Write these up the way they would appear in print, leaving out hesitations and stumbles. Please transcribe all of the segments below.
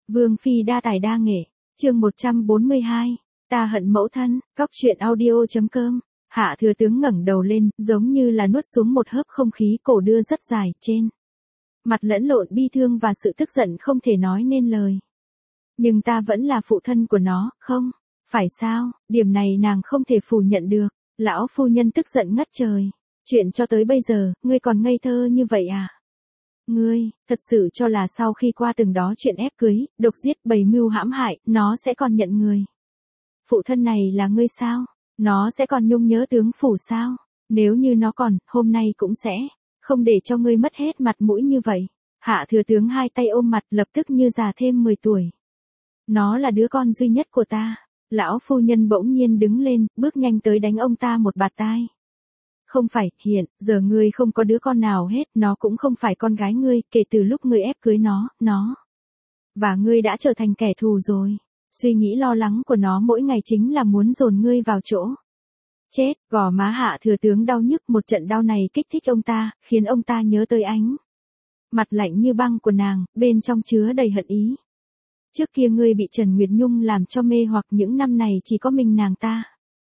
Vương phi đa tài đa nghệ, chương 142, ta hận mẫu thân, cóc truyện audio.com. Hạ thừa tướng ngẩng đầu lên, giống như là nuốt xuống một hớp không khí, cổ đưa rất dài, trên mặt lẫn lộn bi thương và sự tức giận không thể nói nên lời. Nhưng ta vẫn là phụ thân của nó, không? Phải sao? Điểm này nàng không thể phủ nhận được. Lão phu nhân tức giận ngất trời. Chuyện cho tới bây giờ, ngươi còn ngây thơ như vậy à? Ngươi, thật sự cho là sau khi qua từng đó chuyện ép cưới, độc giết, bày mưu hãm hại, nó sẽ còn nhận người? Phụ thân này là ngươi sao? Nó sẽ còn nhung nhớ tướng phủ sao? Nếu như nó còn, hôm nay cũng sẽ không để cho ngươi mất hết mặt mũi như vậy. Hạ thừa tướng hai tay ôm mặt, lập tức như già thêm 10 tuổi. Nó là đứa con duy nhất của ta. Lão phu nhân bỗng nhiên đứng lên, bước nhanh tới đánh ông ta một bạt tai. Không phải, hiện giờ ngươi không có đứa con nào hết, nó cũng không phải con gái ngươi, kể từ lúc ngươi ép cưới nó và ngươi đã trở thành kẻ thù rồi. Suy nghĩ lo lắng của nó mỗi ngày chính là muốn dồn ngươi vào chỗ chết. Gò má Hạ thừa tướng đau nhức, một trận đau này kích thích ông ta, khiến ông ta nhớ tới ánh mặt lạnh như băng của nàng, bên trong chứa đầy hận ý. Trước kia ngươi bị Trần Nguyệt Nhung làm cho mê hoặc, những năm này chỉ có mình nàng ta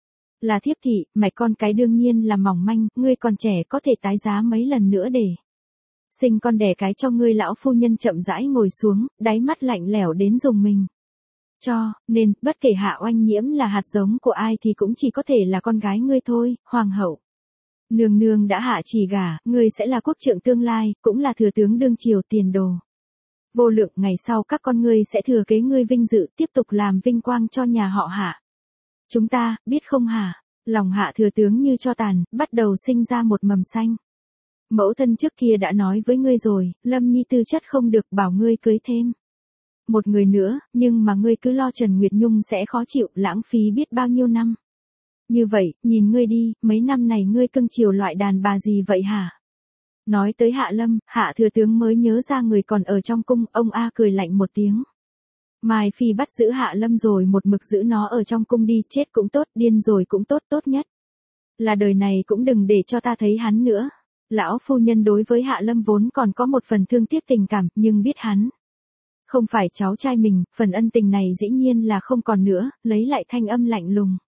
là thiếp thị, mạch con cái đương nhiên là mỏng manh, ngươi còn trẻ có thể tái giá mấy lần nữa để sinh con đẻ cái cho ngươi. Lão phu nhân chậm rãi ngồi xuống, đáy mắt lạnh lẽo đến rùng mình. Cho nên, bất kể Hạ Oanh Nhiễm là hạt giống của ai thì cũng chỉ có thể là con gái ngươi thôi, hoàng hậu. Nương nương đã hạ chỉ gả, ngươi sẽ là quốc trượng tương lai, cũng là thừa tướng đương triều, tiền đồ vô lượng, ngày sau các con ngươi sẽ thừa kế ngươi vinh dự, tiếp tục làm vinh quang cho nhà họ Hạ. Chúng ta, biết không hả? Lòng Hạ thừa tướng như tro tàn, bắt đầu sinh ra một mầm xanh. Mẫu thân trước kia đã nói với ngươi rồi, Lâm Nhi tư chất không được, bảo ngươi cưới thêm một người nữa, nhưng mà ngươi cứ lo Trần Nguyệt Nhung sẽ khó chịu, lãng phí biết bao nhiêu năm. Như vậy, nhìn ngươi đi, mấy năm này ngươi cưng chiều loại đàn bà gì vậy hả? Nói tới Hạ Lâm, Hạ thừa tướng mới nhớ ra người còn ở trong cung, ông A cười lạnh một tiếng. Mai Phi bắt giữ Hạ Lâm rồi một mực giữ nó ở trong cung đi, chết cũng tốt, điên rồi cũng tốt, tốt nhất là đời này cũng đừng để cho ta thấy hắn nữa. Lão phu nhân đối với Hạ Lâm vốn còn có một phần thương tiếc tình cảm, nhưng biết hắn không phải cháu trai mình, phần ân tình này dĩ nhiên là không còn nữa, lấy lại thanh âm lạnh lùng.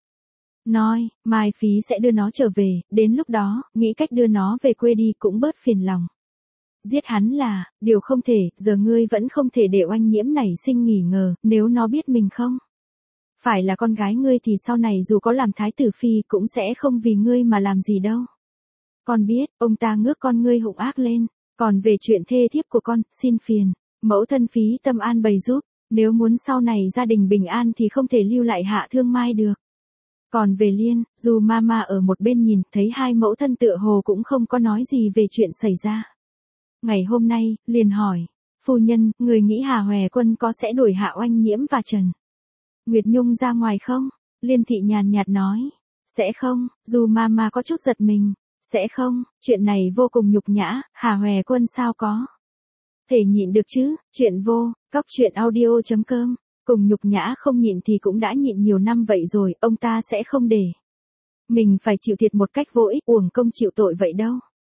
Nói, Mai Phí sẽ đưa nó trở về, đến lúc đó, nghĩ cách đưa nó về quê đi cũng bớt phiền lòng. Giết hắn là, điều không thể, giờ ngươi vẫn không thể để Oanh Nhiễm này sinh nghỉ ngờ, nếu nó biết mình không phải là con gái ngươi thì sau này dù có làm thái tử phi cũng sẽ không vì ngươi mà làm gì đâu. Con biết, ông ta ngước con ngươi hung ác lên, còn về chuyện thê thiếp của con, xin phiền mẫu thân phí tâm an bày giúp, nếu muốn sau này gia đình bình an thì không thể lưu lại Hạ Thương Mai được. Còn về Liên, dù mama ở một bên nhìn thấy hai mẫu thân tựa hồ cũng không có nói gì về chuyện xảy ra. Ngày hôm nay, liền hỏi, phu nhân, người nghĩ Hà Hòe Quân có sẽ đuổi Hạ Oanh Nhiễm và Trần Nguyệt Nhung ra ngoài không? Liên thị nhàn nhạt nói, sẽ không, dù mama có chút giật mình, sẽ không, chuyện này vô cùng nhục nhã, Hà Hòe Quân sao có thể nhịn được chứ? Chuyện vô, cóc truyện audio.com. Cùng nhục nhã không nhịn thì cũng đã nhịn nhiều năm vậy rồi, ông ta sẽ không để mình phải chịu thiệt một cách vô ích, uổng công chịu tội vậy đâu.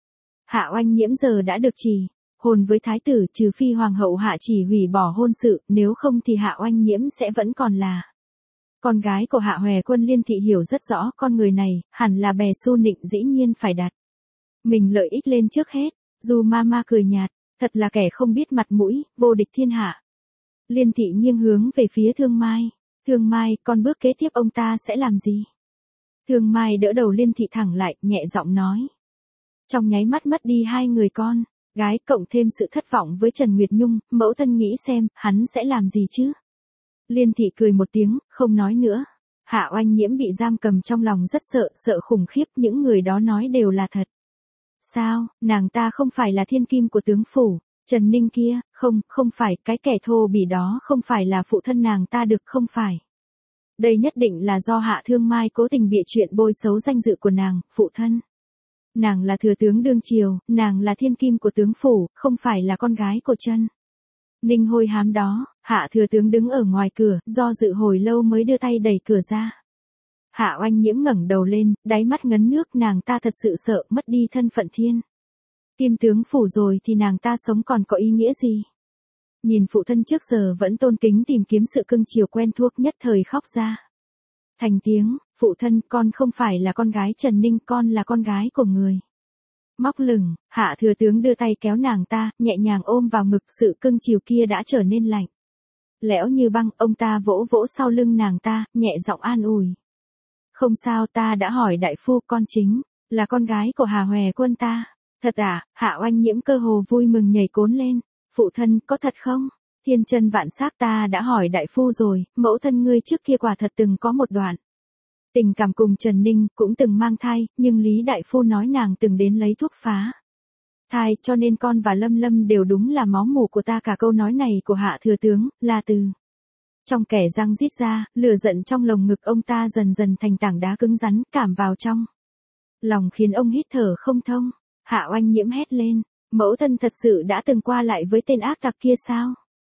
Hạ Oanh Nhiễm giờ đã được trì hôn với thái tử, trừ phi hoàng hậu Hạ chỉ hủy bỏ hôn sự, nếu không thì Hạ Oanh Nhiễm sẽ vẫn còn là con gái của Hạ Hòe Quân. Liên thị hiểu rất rõ con người này, hẳn là bè xu nịnh, dĩ nhiên phải đặt mình lợi ích lên trước hết. Dù mama cười nhạt, thật là kẻ không biết mặt mũi, vô địch thiên hạ. Liên thị nghiêng hướng về phía Thương Mai. Thương Mai, con bước kế tiếp ông ta sẽ làm gì? Thương Mai đỡ đầu Liên thị thẳng lại, nhẹ giọng nói. Trong nháy mắt mất đi hai người con gái, cộng thêm sự thất vọng với Trần Nguyệt Nhung, mẫu thân nghĩ xem, hắn sẽ làm gì chứ? Liên thị cười một tiếng, không nói nữa. Hạ Oanh Nhiễm bị giam cầm trong lòng rất sợ, sợ khủng khiếp, những người đó nói đều là thật. Sao, nàng ta không phải là thiên kim của tướng phủ? Trần Ninh kia, không phải, cái kẻ thô bỉ đó không phải là phụ thân nàng ta được, không phải. Đây nhất định là do Hạ Thương Mai cố tình bịa chuyện bôi xấu danh dự của nàng, phụ thân. Nàng là thừa tướng đương triều, nàng là thiên kim của tướng phủ, không phải là con gái của Trần Ninh hôi hám đó. Hạ thừa tướng đứng ở ngoài cửa, do dự hồi lâu mới đưa tay đẩy cửa ra. Hạ Oanh Nhiễm ngẩng đầu lên, đáy mắt ngấn nước, nàng ta thật sự sợ mất đi thân phận thiên kim tướng phủ rồi thì nàng ta sống còn có ý nghĩa gì? Nhìn phụ thân trước giờ vẫn tôn kính tìm kiếm sự cưng chiều quen thuộc nhất thời khóc ra. Thành tiếng, phụ thân, con không phải là con gái Trần Ninh, con là con gái của người. Móc lửng, Hạ thừa tướng đưa tay kéo nàng ta, nhẹ nhàng ôm vào ngực, sự cưng chiều kia đã trở nên lạnh. Lẽo như băng, ông ta vỗ vỗ sau lưng nàng ta, nhẹ giọng an ủi. Không sao, ta đã hỏi đại phu, con chính là con gái của Hà Hòe Quân ta. Thật à? Hạ Oanh Nhiễm cơ hồ vui mừng nhảy cốn lên. Phụ thân, có thật không? Thiên chân vạn xác, ta đã hỏi đại phu rồi, mẫu thân ngươi trước kia quả thật từng có một đoạn tình cảm cùng Trần Ninh, cũng từng mang thai, nhưng Lý đại phu nói nàng từng đến lấy thuốc phá thai, cho nên con và Lâm Lâm đều đúng là máu mủ của ta. Cả câu nói này của Hạ thừa tướng là từ trong kẻ răng rít ra, lửa giận trong lồng ngực ông ta dần dần thành tảng đá cứng rắn, cảm vào trong lòng khiến ông hít thở không thông. Hạ Oanh Nhiễm hét lên, mẫu thân thật sự đã từng qua lại với tên ác tặc kia sao?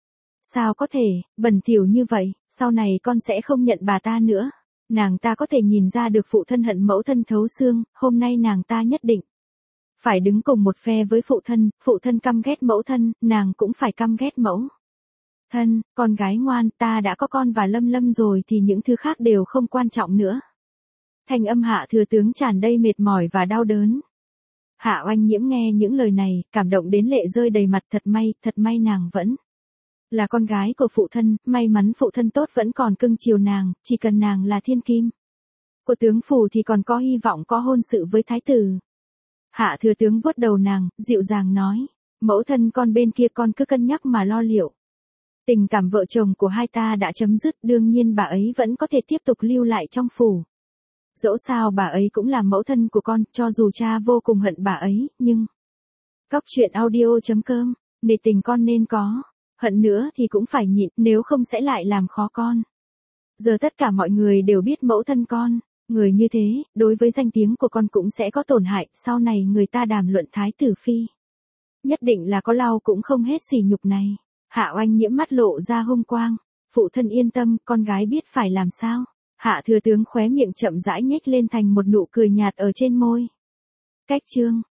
Sao có thể, bẩn thỉu như vậy, sau này con sẽ không nhận bà ta nữa. Nàng ta có thể nhìn ra được phụ thân hận mẫu thân thấu xương, hôm nay nàng ta nhất định phải đứng cùng một phe với phụ thân căm ghét mẫu thân, nàng cũng phải căm ghét mẫu thân. Con gái ngoan, ta đã có con và Lâm Lâm rồi thì những thứ khác đều không quan trọng nữa. Thanh âm Hạ thừa tướng tràn đầy mệt mỏi và đau đớn. Hạ Oanh Nhiễm nghe những lời này, cảm động đến lệ rơi đầy mặt. Thật may nàng vẫn là con gái của phụ thân, may mắn phụ thân tốt vẫn còn cưng chiều nàng, chỉ cần nàng là thiên kim của tướng phủ thì còn có hy vọng có hôn sự với thái tử. Hạ thừa tướng vuốt đầu nàng, dịu dàng nói, mẫu thân con bên kia con cứ cân nhắc mà lo liệu. Tình cảm vợ chồng của hai ta đã chấm dứt, đương nhiên bà ấy vẫn có thể tiếp tục lưu lại trong phủ. Dẫu sao bà ấy cũng là mẫu thân của con, cho dù cha vô cùng hận bà ấy, nhưng Cóc truyện audio.com, nể tình con nên có, hận nữa thì cũng phải nhịn, nếu không sẽ lại làm khó con. Giờ tất cả mọi người đều biết mẫu thân con, người như thế, đối với danh tiếng của con cũng sẽ có tổn hại, sau này người ta đàm luận thái tử phi. Nhất định là có lau cũng không hết sỉ nhục này. Hạ Oanh Nhiễm mắt lộ ra hung quang, phụ thân yên tâm, con gái biết phải làm sao. Hạ thừa tướng khóe miệng chậm rãi nhếch lên thành một nụ cười nhạt ở trên môi. Cách chương